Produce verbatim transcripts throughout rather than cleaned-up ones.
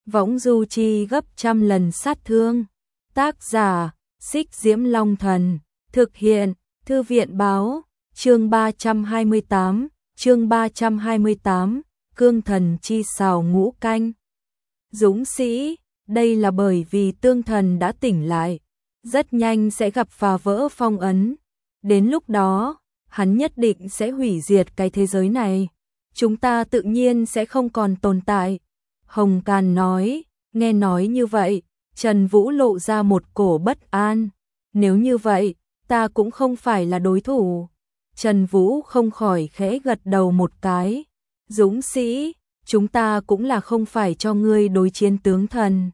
võng du chi gấp trăm lần sát thương. Tác giả, Xích Diễm Long Thần. Thực hiện, Thư viện báo. Chương ba trăm hai mươi tám, chương ba trăm hai mươi tám, cương thần chi xào ngũ canh. Dũng sĩ, đây là bởi vì tương thần đã tỉnh lại, rất nhanh sẽ gặp phá vỡ phong ấn. Đến lúc đó, hắn nhất định sẽ hủy diệt cái thế giới này. Chúng ta tự nhiên sẽ không còn tồn tại. Hồng Càn nói, nghe nói như vậy, Trần Vũ lộ ra một cổ bất an. Nếu như vậy, ta cũng không phải là đối thủ. Trần Vũ không khỏi khẽ gật đầu một cái. Dũng sĩ, chúng ta cũng là không phải cho ngươi đối chiến tướng thần,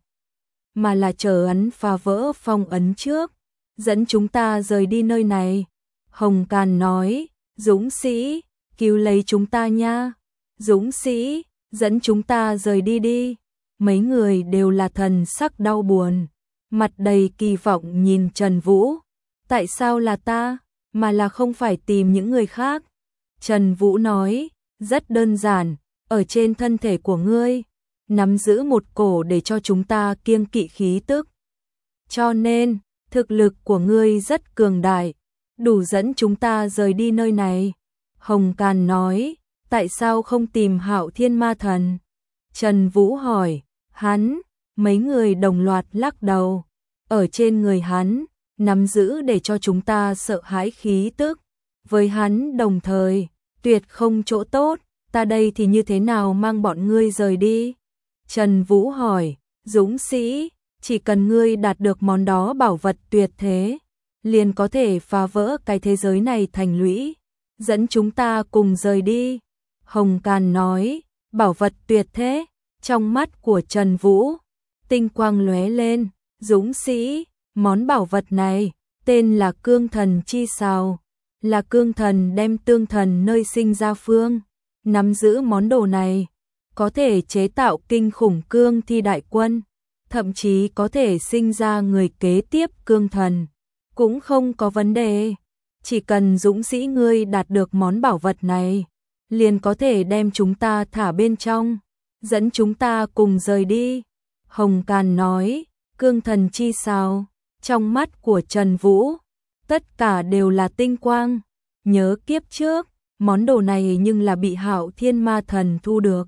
mà là chờ hắn phá vỡ phong ấn trước, dẫn chúng ta rời đi nơi này. Hồng Càn nói, Dũng sĩ, cứu lấy chúng ta nha. Dũng sĩ, dẫn chúng ta rời đi đi. Mấy người đều là thần sắc đau buồn, mặt đầy kỳ vọng nhìn Trần Vũ. Tại sao là ta, mà là không phải tìm những người khác? Trần Vũ nói, rất đơn giản, ở trên thân thể của ngươi nắm giữ một cổ để cho chúng ta kiêng kỵ khí tức. Cho nên, thực lực của ngươi rất cường đại, đủ dẫn chúng ta rời đi nơi này. Hồng Càn nói, tại sao không tìm Hạo Thiên Ma Thần? Trần Vũ hỏi, hắn, mấy người đồng loạt lắc đầu. Ở trên người hắn, nắm giữ để cho chúng ta sợ hãi khí tức. Với hắn đồng thời, tuyệt không chỗ tốt, ta đây thì như thế nào mang bọn ngươi rời đi? Trần Vũ hỏi, Dũng sĩ, chỉ cần ngươi đạt được món đó bảo vật tuyệt thế, liền có thể phá vỡ cái thế giới này thành lũy, dẫn chúng ta cùng rời đi. Hồng Càn nói, bảo vật tuyệt thế. Trong mắt của Trần Vũ, tinh quang lóe lên. Dũng sĩ, món bảo vật này tên là cương thần chi xào, là cương thần đem tương thần nơi sinh ra phương. Nắm giữ món đồ này, có thể chế tạo kinh khủng cương thi đại quân, thậm chí có thể sinh ra người kế tiếp cương thần, cũng không có vấn đề. Chỉ cần Dũng sĩ ngươi đạt được món bảo vật này, liền có thể đem chúng ta thả bên trong, dẫn chúng ta cùng rời đi. Hồng Càn nói, cương thần chi sao? Trong mắt của Trần Vũ, tất cả đều là tinh quang. Nhớ kiếp trước, món đồ này nhưng là bị Hạo Thiên Ma Thần thu được.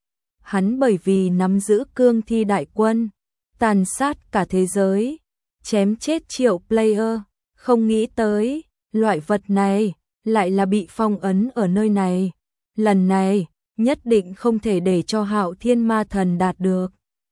Hắn bởi vì nắm giữ cương thi đại quân, tàn sát cả thế giới, chém chết triệu player, không nghĩ tới, loại vật này lại là bị phong ấn ở nơi này. Lần này, nhất định không thể để cho Hạo Thiên Ma Thần đạt được.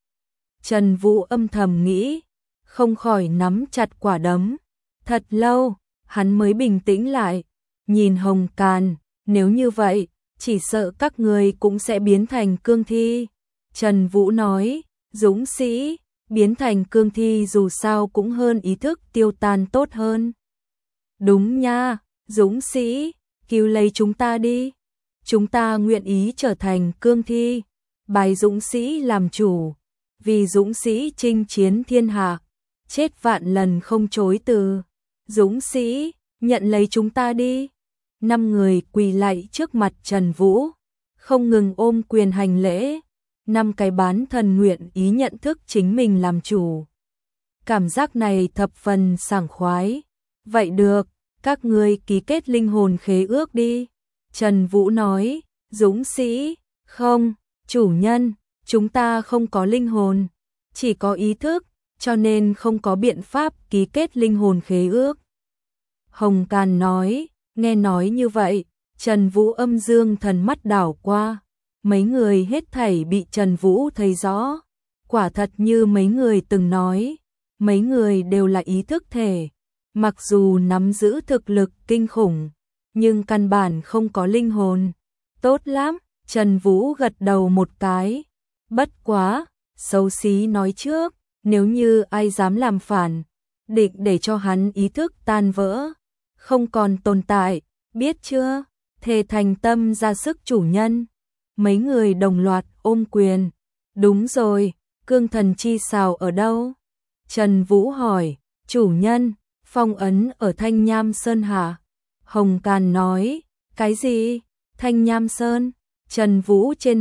Trần Vũ âm thầm nghĩ, không khỏi nắm chặt quả đấm. Thật lâu, hắn mới bình tĩnh lại, nhìn Hồng Càn, nếu như vậy, chỉ sợ các người cũng sẽ biến thành cương thi. Trần Vũ nói, Dũng sĩ, biến thành cương thi dù sao cũng hơn ý thức tiêu tan tốt hơn. Đúng nha, Dũng sĩ, cứu lấy chúng ta đi. Chúng ta nguyện ý trở thành cương thi, bái Dũng sĩ làm chủ, vì Dũng sĩ chinh chiến thiên hạ, chết vạn lần không chối từ. Dũng sĩ, nhận lấy chúng ta đi. Năm người quỳ lạy trước mặt Trần Vũ, không ngừng ôm quyền hành lễ. Năm cái bán thần nguyện ý nhận thức chính mình làm chủ. Cảm giác này thập phần sảng khoái. Vậy được, các ngươi ký kết linh hồn khế ước đi. Trần Vũ nói, Dũng sĩ, không, chủ nhân, chúng ta không có linh hồn, chỉ có ý thức, cho nên không có biện pháp ký kết linh hồn khế ước. Hồng Càn nói, nghe nói như vậy, Trần Vũ âm dương thần mắt đảo qua, mấy người hết thảy bị Trần Vũ thấy rõ, quả thật như mấy người từng nói, mấy người đều là ý thức thể, mặc dù nắm giữ thực lực kinh khủng, nhưng căn bản không có linh hồn. Tốt lắm, Trần Vũ gật đầu một cái. Bất quá, xấu xí nói trước, nếu như ai dám làm phản, định để cho hắn ý thức tan vỡ, không còn tồn tại, biết chưa? Thề thành tâm ra sức chủ nhân. Mấy người đồng loạt ôm quyền. Đúng rồi, cương thần chi xào ở đâu? Trần Vũ hỏi, chủ nhân, phong ấn ở Thanh Nham Sơn hả? Hồng Càn nói, cái gì? Thanh Nham Sơn? Trần Vũ trên mặt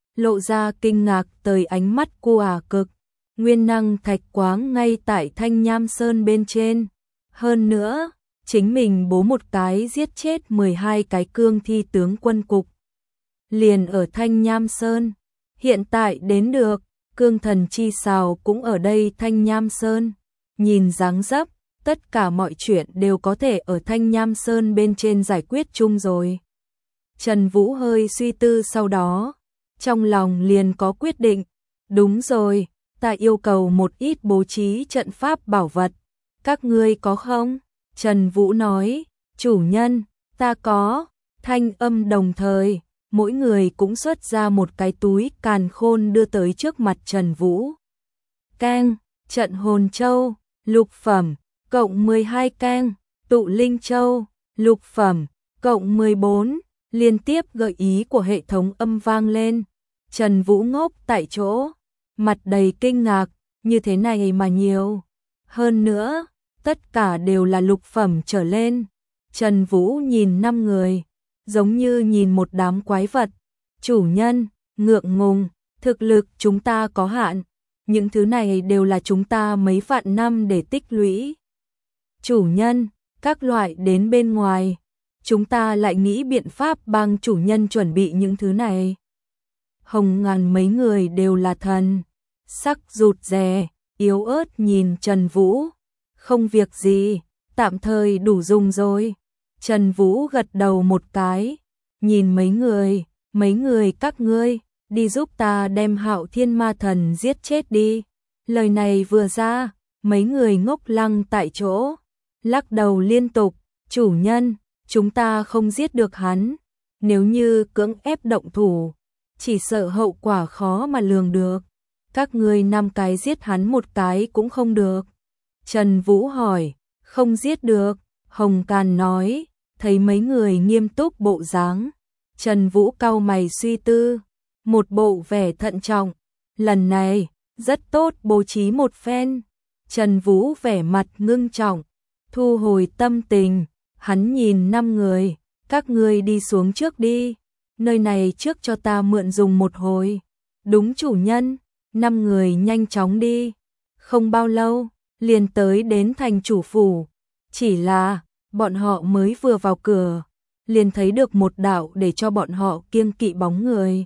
lộ ra kinh ngạc tới ánh mắt cô ả cực. Nguyên năng thạch quáng ngay tại Thanh Nham Sơn bên trên. Hơn nữa, chính mình bố một cái giết chết mười hai cái cương thi tướng quân cục. Liền ở Thanh Nham Sơn. Hiện tại đến được, cương thần chi xào cũng ở đây Thanh Nham Sơn. Nhìn dáng dấp, tất cả mọi chuyện đều có thể ở Thanh Nham Sơn bên trên giải quyết chung rồi. Trần Vũ hơi suy tư sau đó, trong lòng liền có quyết định. Đúng rồi, ta yêu cầu một ít bố trí trận pháp bảo vật. Các ngươi có không? Trần Vũ nói, chủ nhân, ta có. Thanh âm đồng thời, mỗi người cũng xuất ra một cái túi càn khôn đưa tới trước mặt Trần Vũ. Cang, trận hồn châu, lục phẩm, cộng mười hai cang, tụ linh châu, lục phẩm, cộng mười bốn, liên tiếp gợi ý của hệ thống âm vang lên. Trần Vũ ngốc tại chỗ, mặt đầy kinh ngạc, như thế này mà nhiều. Hơn nữa, tất cả đều là lục phẩm trở lên. Trần Vũ nhìn năm người, giống như nhìn một đám quái vật. Chủ nhân, ngượng ngùng, thực lực chúng ta có hạn. Những thứ này đều là chúng ta mấy vạn năm để tích lũy. Chủ nhân, các loại đến bên ngoài, chúng ta lại nghĩ biện pháp bằng chủ nhân chuẩn bị những thứ này. Hồng Ngàn mấy người đều là thần, sắc rụt rè, yếu ớt nhìn Trần Vũ. Không việc gì, tạm thời đủ dùng rồi. Trần Vũ gật đầu một cái, nhìn mấy người, mấy người các ngươi, đi giúp ta đem Hạo Thiên Ma Thần giết chết đi. Lời này vừa ra, mấy người ngốc lăng tại chỗ, lắc đầu liên tục, chủ nhân, chúng ta không giết được hắn, nếu như cưỡng ép động thủ, chỉ sợ hậu quả khó mà lường được. Các ngươi năm cái giết hắn một cái cũng không được. Trần Vũ hỏi, không giết được, Hồng Càn nói, thấy mấy người nghiêm túc bộ dáng. Trần Vũ cau mày suy tư, một bộ vẻ thận trọng, lần này, rất tốt bố trí một phen. Trần Vũ vẻ mặt ngưng trọng, thu hồi tâm tình, hắn nhìn năm người, các ngươi đi xuống trước đi, nơi này trước cho ta mượn dùng một hồi. Đúng chủ nhân, năm người nhanh chóng đi, không bao lâu, liền tới đến thành chủ phủ. Chỉ là, bọn họ mới vừa vào cửa, liền thấy được một đạo để cho bọn họ kiêng kỵ bóng người.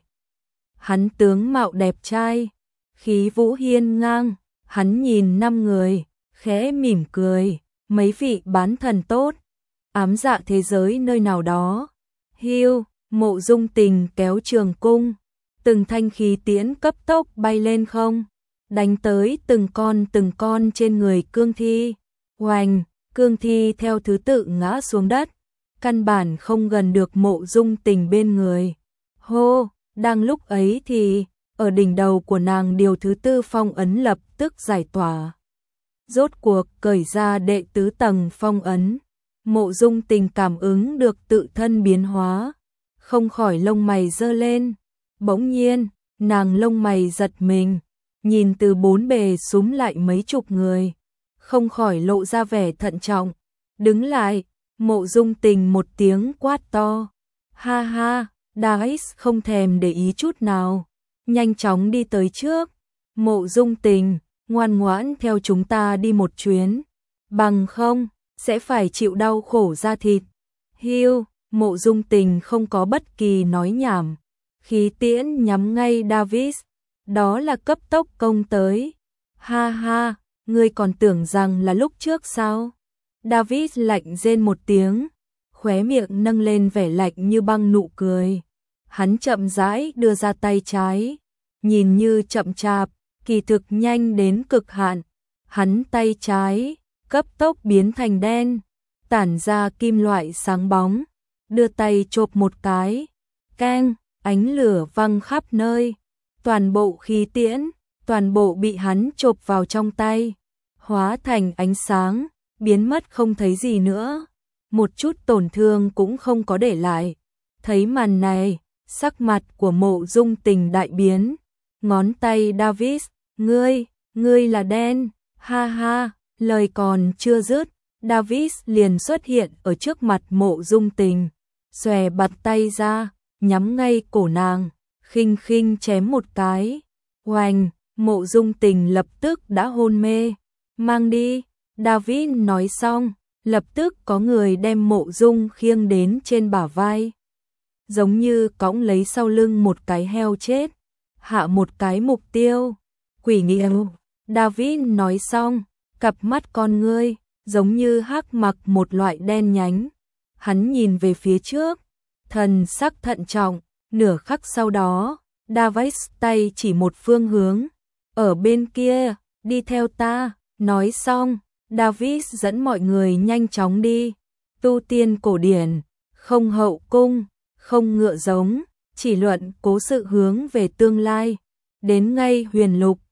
Hắn tướng mạo đẹp trai, khí vũ hiên ngang, hắn nhìn năm người, khẽ mỉm cười, mấy vị bán thần tốt, ám dạ thế giới nơi nào đó. Hiu, Mộ Dung Tình kéo trường cung, từng thanh khí tiễn cấp tốc bay lên không, đánh tới từng con từng con trên người cương thi. Oành, cương thi theo thứ tự ngã xuống đất, căn bản không gần được Mộ Dung Tình bên người. Hô, đang lúc ấy thì, ở đỉnh đầu của nàng điều thứ tư phong ấn lập tức giải tỏa. Rốt cuộc cởi ra đệ tứ tầng phong ấn, Mộ Dung Tình cảm ứng được tự thân biến hóa, không khỏi lông mày giơ lên. Bỗng nhiên, nàng lông mày giật mình, nhìn từ bốn bề xúm lại mấy chục người, không khỏi lộ ra vẻ thận trọng. Đứng lại, Mộ Dung Tình một tiếng quát to. Ha ha, Daesh không thèm để ý chút nào, nhanh chóng đi tới trước. Mộ Dung Tình, ngoan ngoãn theo chúng ta đi một chuyến, bằng không, sẽ phải chịu đau khổ da thịt. Hiu, Mộ Dung Tình không có bất kỳ nói nhảm, khí tiễn nhắm ngay Davis, đó là cấp tốc công tới. Ha ha, ngươi còn tưởng rằng là lúc trước sao? Davis lạnh rên một tiếng, khóe miệng nâng lên vẻ lạnh như băng nụ cười. Hắn chậm rãi đưa ra tay trái, nhìn như chậm chạp, kỳ thực nhanh đến cực hạn. Hắn tay trái, cấp tốc biến thành đen, tản ra kim loại sáng bóng, đưa tay chộp một cái, keng, ánh lửa văng khắp nơi, toàn bộ khí tiễn, toàn bộ bị hắn chộp vào trong tay, hóa thành ánh sáng, biến mất không thấy gì nữa, một chút tổn thương cũng không có để lại. Thấy màn này, sắc mặt của Mộ Dung Tình đại biến, ngón tay Davis, ngươi, ngươi là đen, ha ha, lời còn chưa dứt, Davis liền xuất hiện ở trước mặt Mộ Dung Tình, xòe bạt tay ra, nhắm ngay cổ nàng, khinh khinh chém một cái. Oành, Mộ Dung Tình lập tức đã hôn mê. Mang đi, David nói xong, lập tức có người đem Mộ Dung khiêng đến trên bả vai. Giống như cõng lấy sau lưng một cái heo chết. Hạ một cái mục tiêu. Quỷ nghiêu, David nói xong, cặp mắt con ngươi, giống như hắc mặc một loại đen nhánh. Hắn nhìn về phía trước, thần sắc thận trọng, nửa khắc sau đó, David tay chỉ một phương hướng. Ở bên kia, đi theo ta, nói xong, David dẫn mọi người nhanh chóng đi. Tu tiên cổ điển, không hậu cung, không ngựa giống, chỉ luận cố sự hướng về tương lai. Đến ngay huyền lục,